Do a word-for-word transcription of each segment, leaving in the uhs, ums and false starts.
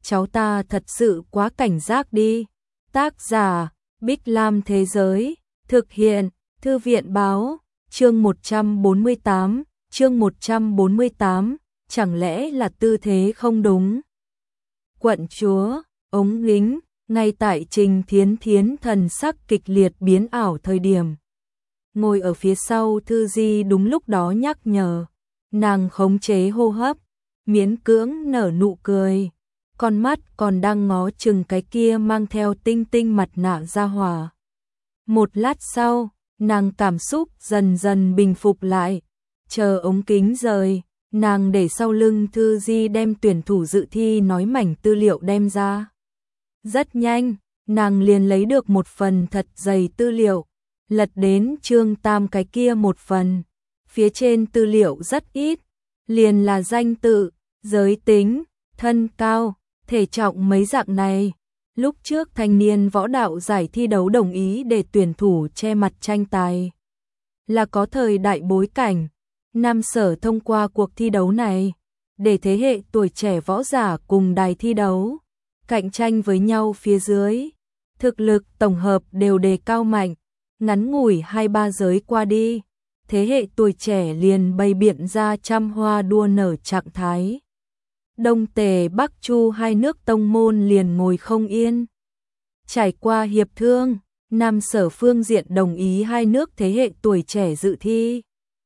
cháu ta thật sự quá cảnh giác đi. Tác giả, Bích Lam Thế Giới, thực hiện, Thư viện Báo, chương một trăm bốn mươi tám, chương một trăm bốn mươi tám, chẳng lẽ là tư thế không đúng. Quận chúa, ống lính, ngay tại Trình Thiến Thiến thần sắc kịch liệt biến ảo thời điểm. Ngồi ở phía sau Thư Di đúng lúc đó nhắc nhở, nàng khống chế hô hấp, miễn cưỡng nở nụ cười, con mắt còn đang ngó chừng cái kia mang theo tinh tinh mặt nạ ra hỏa. Một lát sau, nàng cảm xúc dần dần bình phục lại, chờ ống kính rời, nàng để sau lưng Thư Di đem tuyển thủ dự thi nói mảnh tư liệu đem ra. Rất nhanh, nàng liền lấy được một phần thật dày tư liệu, lật đến chương tam cái kia một phần, phía trên tư liệu rất ít, liền là danh tự, giới tính, thân cao, thể trọng mấy dạng này. Lúc trước thanh niên võ đạo giải thi đấu đồng ý để tuyển thủ che mặt tranh tài, là có thời đại bối cảnh. Nam Sở thông qua cuộc thi đấu này, để thế hệ tuổi trẻ võ giả cùng đài thi đấu, cạnh tranh với nhau phía dưới. Thực lực tổng hợp đều đề cao mạnh, ngắn ngủi hai ba giới qua đi, thế hệ tuổi trẻ liền bày biện ra trăm hoa đua nở trạng thái. Đông Tề Bắc Chu hai nước tông môn liền ngồi không yên. Trải qua hiệp thương, Nam Sở phương diện đồng ý hai nước thế hệ tuổi trẻ dự thi.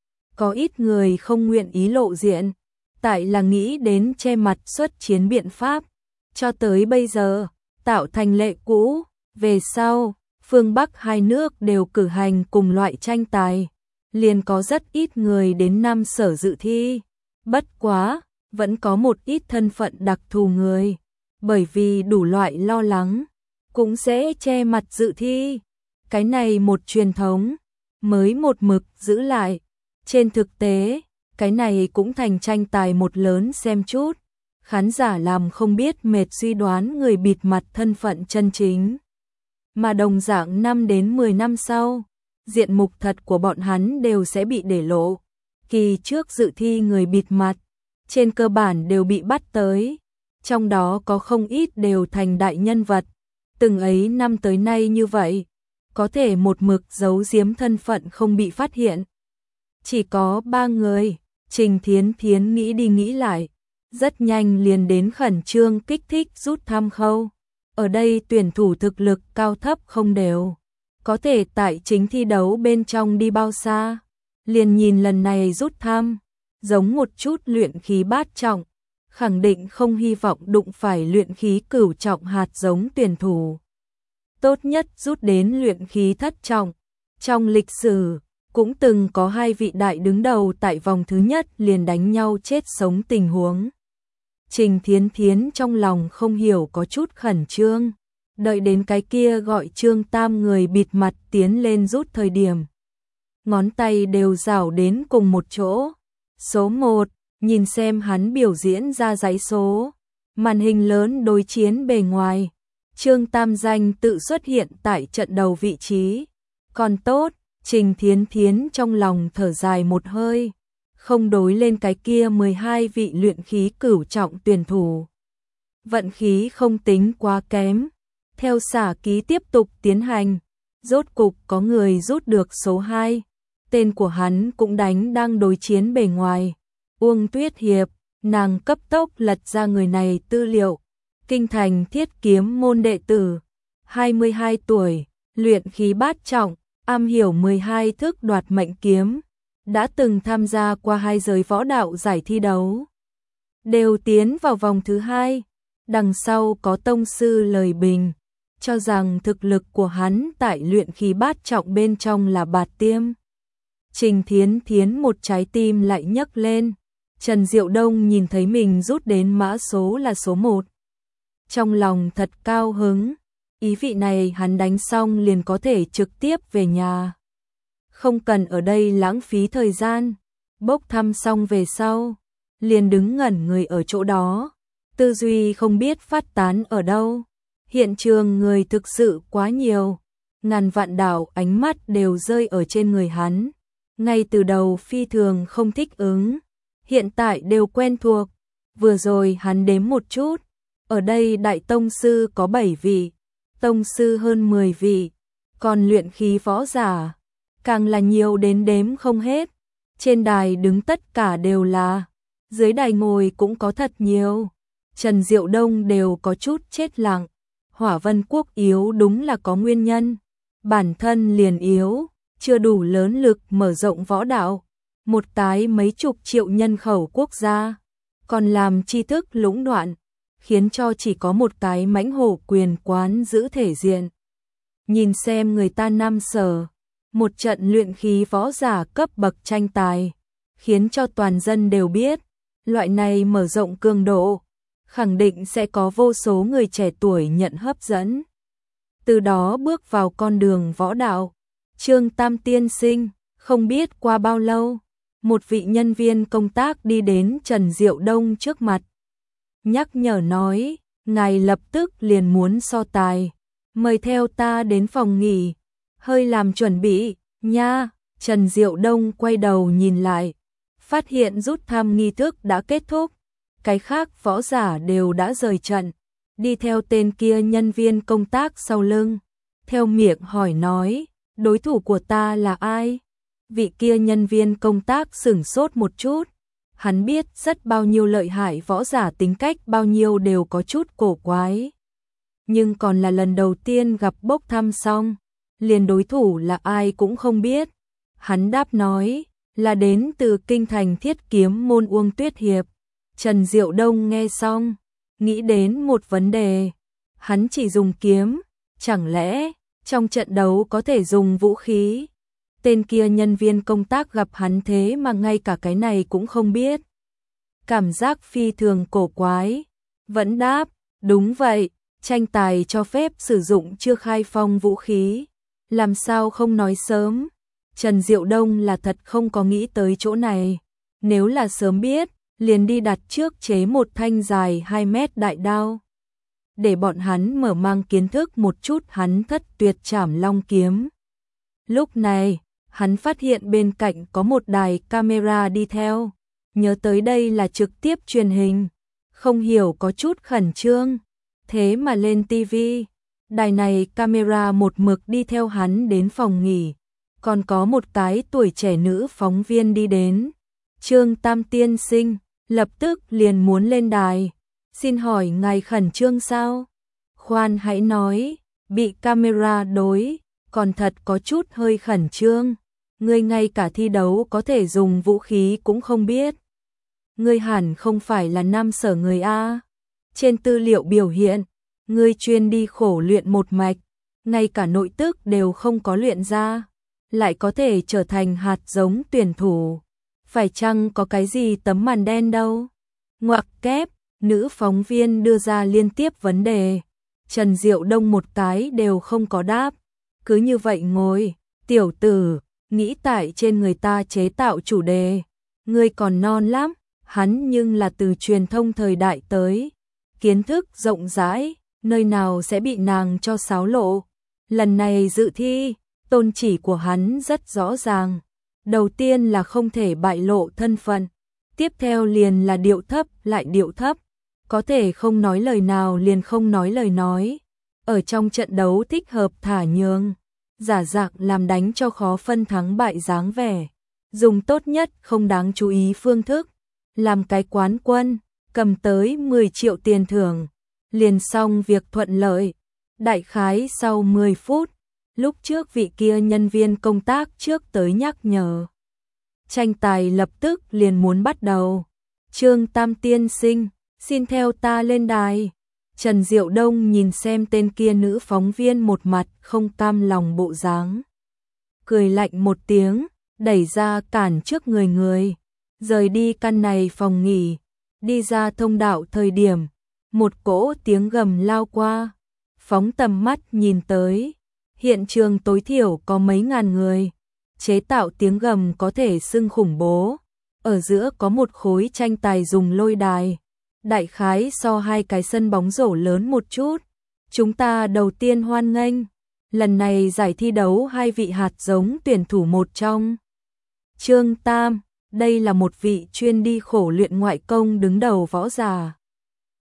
Có ít người không nguyện ý lộ diện, tại là nghĩ đến che mặt xuất chiến biện pháp. Cho tới bây giờ, tạo thành lệ cũ, về sau, phương Bắc hai nước đều cử hành cùng loại tranh tài, liền có rất ít người đến Nam Sở dự thi. Bất quá, vẫn có một ít thân phận đặc thù người, bởi vì đủ loại lo lắng, cũng sẽ che mặt dự thi. Cái này một truyền thống, mới một mực giữ lại. Trên thực tế, cái này cũng thành tranh tài một lớn xem chút. Khán giả làm không biết mệt suy đoán người bịt mặt thân phận chân chính. Mà đồng dạng năm đến mười năm sau, diện mục thật của bọn hắn đều sẽ bị để lộ. Kỳ trước dự thi người bịt mặt, trên cơ bản đều bị bắt tới. Trong đó có không ít đều thành đại nhân vật. Từng ấy năm tới nay như vậy, có thể một mực giấu giếm thân phận không bị phát hiện. Chỉ có ba người, Trình Thiến Thiến nghĩ đi nghĩ lại, rất nhanh liền đến khẩn trương kích thích rút thăm khâu. Ở đây tuyển thủ thực lực cao thấp không đều, có thể tại chính thi đấu bên trong đi bao xa, liền nhìn lần này rút thăm, giống một chút luyện khí bát trọng, khẳng định không hy vọng đụng phải luyện khí cửu trọng hạt giống tuyển thủ. Tốt nhất rút đến luyện khí thất trọng. Trong lịch sử, cũng từng có hai vị đại đứng đầu tại vòng thứ nhất liền đánh nhau chết sống tình huống. Trình Thiến Thiến trong lòng không hiểu có chút khẩn trương, đợi đến cái kia gọi Trương Tam người bịt mặt tiến lên rút thời điểm. Ngón tay đều rảo đến cùng một chỗ. Số một, nhìn xem hắn biểu diễn ra dãy số. Màn hình lớn đối chiến bề ngoài. Trương Tam danh tự xuất hiện tại trận đầu vị trí. Còn tốt, Trình Thiến Thiến trong lòng thở dài một hơi, không đối lên cái kia mười hai vị luyện khí cửu trọng tuyển thủ. Vận khí không tính quá kém. Theo xả ký tiếp tục tiến hành, rốt cục có người rút được số hai. Tên của hắn cũng đánh đang đối chiến bề ngoài. Uông Tuyết Hiệp, nàng cấp tốc lật ra người này tư liệu. Kinh thành thiết kiếm môn đệ tử, hai mươi hai tuổi, luyện khí bát trọng, am hiểu mười hai thức đoạt mệnh kiếm, đã từng tham gia qua hai giới võ đạo giải thi đấu, đều tiến vào vòng thứ hai. Đằng sau có tông sư lời bình, cho rằng thực lực của hắn tại luyện khí bát trọng bên trong là bạt tiêm. Trình Thiến Thiến một trái tim lại nhấc lên. Trần Diệu Đông nhìn thấy mình rút đến mã số là số một. Trong lòng thật cao hứng, ý vị này hắn đánh xong liền có thể trực tiếp về nhà. Không cần ở đây lãng phí thời gian, bốc thăm xong về sau, liền đứng ngẩn người ở chỗ đó, tư duy không biết phát tán ở đâu. Hiện trường người thực sự quá nhiều, ngàn vạn đảo ánh mắt đều rơi ở trên người hắn. Ngay từ đầu phi thường không thích ứng, hiện tại đều quen thuộc. Vừa rồi hắn đếm một chút, Ở đây đại tông sư có bảy vị, tông sư hơn mười vị, còn luyện khí võ giả càng là nhiều đến đếm không hết. Trên đài đứng tất cả đều là, dưới đài ngồi cũng có thật nhiều. Trần Diệu Đông đều có chút chết lặng. Hỏa Vân Quốc yếu đúng là có nguyên nhân, bản thân liền yếu, chưa đủ lớn lực mở rộng võ đạo. Một cái mấy chục triệu nhân khẩu quốc gia, còn làm tri thức lũng đoạn, khiến cho chỉ có một cái mãnh hổ quyền quán giữ thể diện. Nhìn xem người ta Nam Sở, một trận luyện khí võ giả cấp bậc tranh tài, khiến cho toàn dân đều biết, loại này mở rộng cường độ, khẳng định sẽ có vô số người trẻ tuổi nhận hấp dẫn. Từ đó bước vào con đường võ đạo. Trương Tam tiên sinh, không biết qua bao lâu, một vị nhân viên công tác đi đến Trần Diệu Đông trước mặt. Nhắc nhở nói, ngài lập tức liền muốn so tài, mời theo ta đến phòng nghỉ, hơi làm chuẩn bị, nha. Trần Diệu Đông quay đầu nhìn lại, phát hiện rút thăm nghi thức đã kết thúc, cái khác võ giả đều đã rời trận, đi theo tên kia nhân viên công tác sau lưng, theo miệng hỏi nói, đối thủ của ta là ai? Vị kia nhân viên công tác sửng sốt một chút, hắn biết rất bao nhiêu lợi hại võ giả tính cách bao nhiêu đều có chút cổ quái. Nhưng còn là lần đầu tiên gặp bốc thăm xong, liền đối thủ là ai cũng không biết. Hắn đáp nói, là đến từ kinh thành Thiết Kiếm môn Uông Tuyết Hiệp. Trần Diệu Đông nghe xong, nghĩ đến một vấn đề, hắn chỉ dùng kiếm, chẳng lẽ trong trận đấu có thể dùng vũ khí? Tên kia nhân viên công tác gặp hắn thế mà ngay cả cái này cũng không biết. Cảm giác phi thường cổ quái, vẫn đáp, đúng vậy, tranh tài cho phép sử dụng chưa khai phong vũ khí, làm sao không nói sớm? Trần Diệu Đông là thật không có nghĩ tới chỗ này, nếu là sớm biết, liền đi đặt trước chế một thanh dài hai mét đại đao, để bọn hắn mở mang kiến thức một chút hắn thất tuyệt trảm long kiếm. Lúc này, hắn phát hiện bên cạnh có một đài camera đi theo, nhớ tới đây là trực tiếp truyền hình, không hiểu có chút khẩn trương, thế mà lên tivi, đài này camera một mực đi theo hắn đến phòng nghỉ, còn có một cái tuổi trẻ nữ phóng viên đi đến. Trương Tam tiên sinh, lập tức liền muốn lên đài, xin hỏi ngài khẩn trương sao? Khoan hãy nói, bị camera đối, còn thật có chút hơi khẩn trương. Ngươi ngay cả thi đấu có thể dùng vũ khí cũng không biết. Ngươi hẳn không phải là Nam Sở người A. Trên tư liệu biểu hiện, ngươi chuyên đi khổ luyện một mạch, ngay cả nội tức đều không có luyện ra, lại có thể trở thành hạt giống tuyển thủ. Phải chăng có cái gì tấm màn đen đâu? Ngoặc kép, nữ phóng viên đưa ra liên tiếp vấn đề. Trần Diệu Đông một cái đều không có đáp. Cứ như vậy ngồi, tiểu tử, nghĩ tại trên người ta chế tạo chủ đề. Ngươi còn non lắm, hắn nhưng là từ truyền thông thời đại tới. Kiến thức rộng rãi, nơi nào sẽ bị nàng cho xáo lộ. Lần này dự thi, tôn chỉ của hắn rất rõ ràng. Đầu tiên là không thể bại lộ thân phận, tiếp theo liền là điệu thấp lại điệu thấp, có thể không nói lời nào liền không nói lời nói. Ở trong trận đấu thích hợp thả nhường, giả dạng làm đánh cho khó phân thắng bại dáng vẻ, dùng tốt nhất không đáng chú ý phương thức, làm cái quán quân, cầm tới mười triệu tiền thưởng, liền xong việc thuận lợi. Đại khái sau mười phút, lúc trước vị kia nhân viên công tác trước tới nhắc nhở. Tranh tài lập tức liền muốn bắt đầu. Trương Tam tiên sinh, xin theo ta lên đài. Trần Diệu Đông nhìn xem tên kia nữ phóng viên một mặt không cam lòng bộ dáng. Cười lạnh một tiếng, đẩy ra cản trước người người. Rời đi căn này phòng nghỉ, đi ra thông đạo thời điểm. Một cỗ tiếng gầm lao qua, phóng tầm mắt nhìn tới. Hiện trường tối thiểu có mấy ngàn người, chế tạo tiếng gầm có thể xưng khủng bố. Ở giữa có một khối tranh tài dùng lôi đài, đại khái so hai cái sân bóng rổ lớn một chút. Chúng ta đầu tiên hoan nghênh, lần này giải thi đấu hai vị hạt giống tuyển thủ một trong. Trương Tam, đây là một vị chuyên đi khổ luyện ngoại công đứng đầu võ giả.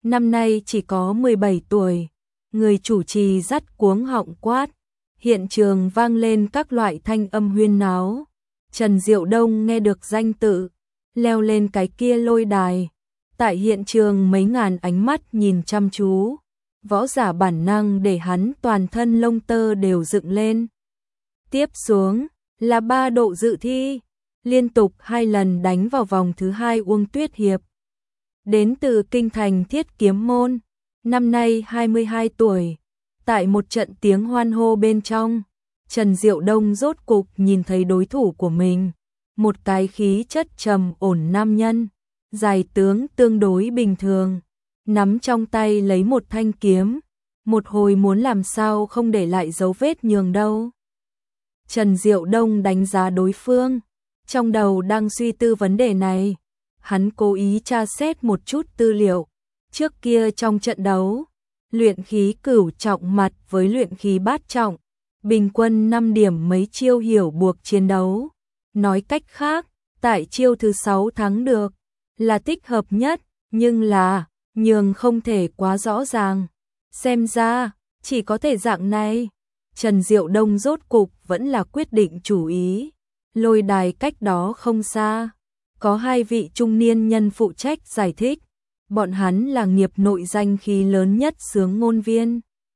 năm nay chỉ có mười bảy tuổi. Người chủ trì dắt cuống họng quát, hiện trường vang lên các loại thanh âm huyên náo. Trần Diệu Đông nghe được danh tự, leo lên cái kia lôi đài. Tại hiện trường mấy ngàn ánh mắt nhìn chăm chú, võ giả bản năng để hắn toàn thân lông tơ đều dựng lên. Tiếp xuống là ba độ dự thi, liên tục hai lần đánh vào vòng thứ hai. Uông Tuyết Hiệp đến từ kinh thành Thiết Kiếm môn, năm nay hai mươi hai tuổi. Tại một trận tiếng hoan hô bên trong, Trần Diệu Đông rốt cục nhìn thấy đối thủ của mình, một cái khí chất trầm ổn nam nhân, dài tướng tương đối bình thường, nắm trong tay lấy một thanh kiếm, một hồi muốn làm sao không để lại dấu vết nhường đâu. Trần Diệu Đông đánh giá đối phương, trong đầu đang suy tư vấn đề này, hắn cố ý tra xét một chút tư liệu. Trước kia trong trận đấu, luyện khí cửu trọng mặt với luyện khí bát trọng, bình quân năm điểm mấy chiêu hiểu buộc chiến đấu. Nói cách khác, tại chiêu thứ sáu thắng được, là thích hợp nhất, nhưng là, nhường không thể quá rõ ràng. Xem ra, chỉ có thể dạng này. Trần Diệu Đông rốt cục vẫn là quyết định chủ ý. Lôi đài cách đó không xa, có hai vị trung niên nhân phụ trách giải thích. Bọn hắn là nghiệp nội danh khí lớn nhất xướng ngôn viên,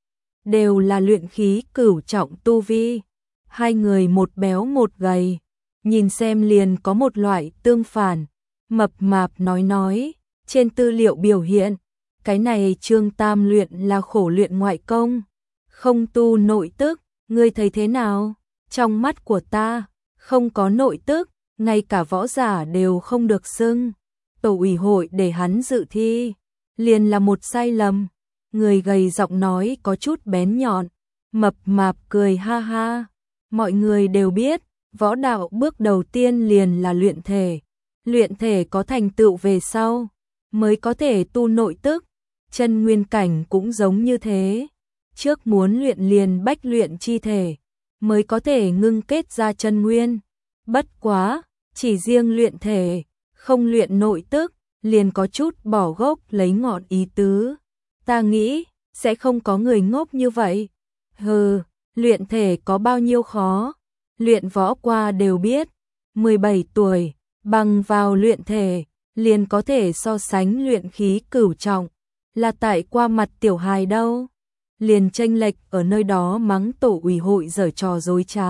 đều là luyện khí cửu trọng tu vi. Hai người một béo một gầy, nhìn xem liền có một loại tương phản. Mập mạp nói nói, trên tư liệu biểu hiện, cái này Trương Tam luyện là khổ luyện ngoại công, không tu nội tức, ngươi thấy thế nào? Trong mắt của ta, không có nội tức, ngay cả võ giả đều không được xưng. Tổ ủy hội để hắn dự thi, liền là một sai lầm. Người gầy giọng nói có chút bén nhọn, mập mạp cười ha ha. Mọi người đều biết, võ đạo bước đầu tiên liền là luyện thể. Luyện thể có thành tựu về sau, mới có thể tu nội tức. Chân nguyên cảnh cũng giống như thế. Trước muốn luyện liền bách luyện chi thể, mới có thể ngưng kết ra chân nguyên. Bất quá, chỉ riêng luyện thể, không luyện nội tức, liền có chút bỏ gốc lấy ngọn ý tứ. Ta nghĩ, sẽ không có người ngốc như vậy. Hừ, luyện thể có bao nhiêu khó, luyện võ qua đều biết. mười bảy tuổi, bằng vào luyện thể, liền có thể so sánh luyện khí cửu trọng, là tại qua mặt tiểu hài đâu. Liền chênh lệch ở nơi đó mắng tổ ủy hội giở trò dối trá.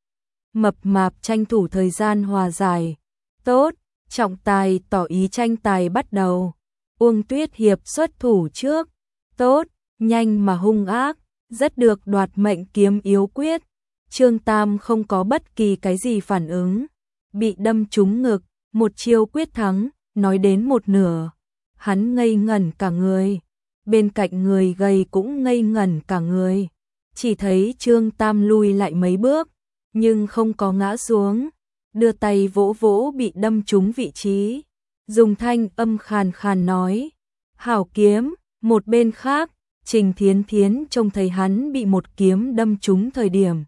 Mập mạp tranh thủ thời gian hòa giải. Tốt, trọng tài tỏ ý tranh tài bắt đầu. Uông Tuyết Hiệp xuất thủ trước. Tốt, nhanh mà hung ác, rất được đoạt mệnh kiếm yếu quyết. Trương Tam không có bất kỳ cái gì phản ứng, bị đâm trúng ngực, một chiêu quyết thắng. Nói đến một nửa, hắn ngây ngẩn cả người. Bên cạnh người gầy cũng ngây ngẩn cả người. Chỉ thấy Trương Tam lui lại mấy bước, nhưng không có ngã xuống, đưa tay vỗ vỗ bị đâm trúng vị trí, dùng thanh âm khàn khàn nói, hảo kiếm. Một bên khác, Trình Thiến Thiến trông thấy hắn bị một kiếm đâm trúng thời điểm,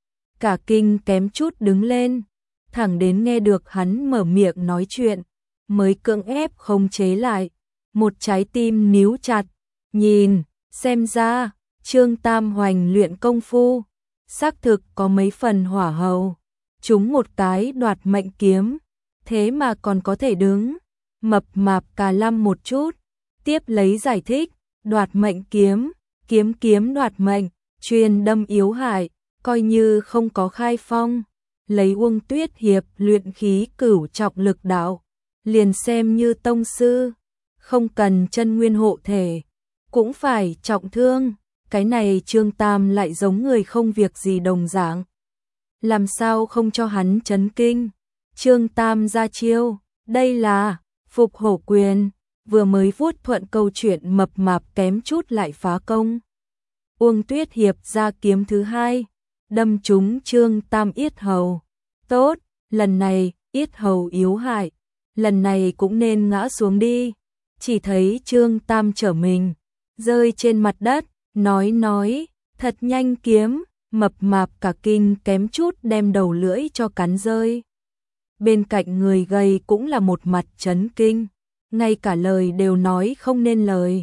cả kinh kém chút đứng lên, thẳng đến nghe được hắn mở miệng nói chuyện, mới cưỡng ép không chế lại, một trái tim níu chặt. Nhìn, xem ra, Trương Tam Hoành luyện công phu, xác thực có mấy phần hỏa hầu, trúng một cái đoạt mệnh kiếm, thế mà còn có thể đứng. Mập mạp cà lăm một chút, tiếp lấy giải thích, đoạt mệnh kiếm, kiếm kiếm đoạt mệnh, truyền đâm yếu hại, coi như không có khai phong, lấy Uông Tuyết Hiệp luyện khí cửu trọng lực đạo, liền xem như tông sư, không cần chân nguyên hộ thể, cũng phải trọng thương. Cái này Trương Tam lại giống người không việc gì đồng dạng, làm sao không cho hắn chấn kinh. Trương Tam ra chiêu, đây là phục hổ quyền, vừa mới vuốt thuận câu chuyện mập mạp kém chút lại phá công. Uông Tuyết Hiệp ra kiếm thứ hai, đâm trúng Trương Tam yết hầu. Tốt, lần này yết hầu yếu hại, lần này cũng nên ngã xuống đi. Chỉ thấy Trương Tam trở mình, rơi trên mặt đất, nói nói, thật nhanh kiếm. Mập mạp cả kinh kém chút đem đầu lưỡi cho cắn rơi. Bên cạnh người gầy cũng là một mặt chấn kinh, ngay cả lời đều nói không nên lời.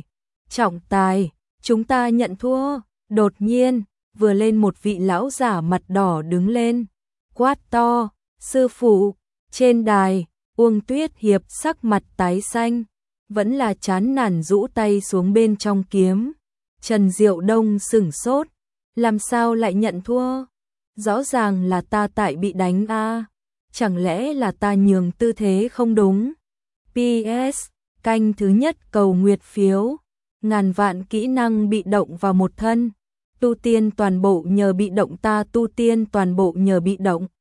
Trọng tài, chúng ta nhận thua. Đột nhiên, vừa lên một vị lão giả mặt đỏ đứng lên, quát to, sư phụ. Trên đài, Uông Tuyết Hiệp sắc mặt tái xanh, vẫn là chán nản rũ tay xuống bên trong kiếm. Trần Diệu Đông sửng sốt, làm sao lại nhận thua? Rõ ràng là ta tại bị đánh a, chẳng lẽ là ta nhường tư thế không đúng? pê ét, canh thứ nhất cầu nguyệt phiếu, ngàn vạn kỹ năng bị động vào một thân, tu tiên toàn bộ nhờ bị động, ta tu tiên toàn bộ nhờ bị động.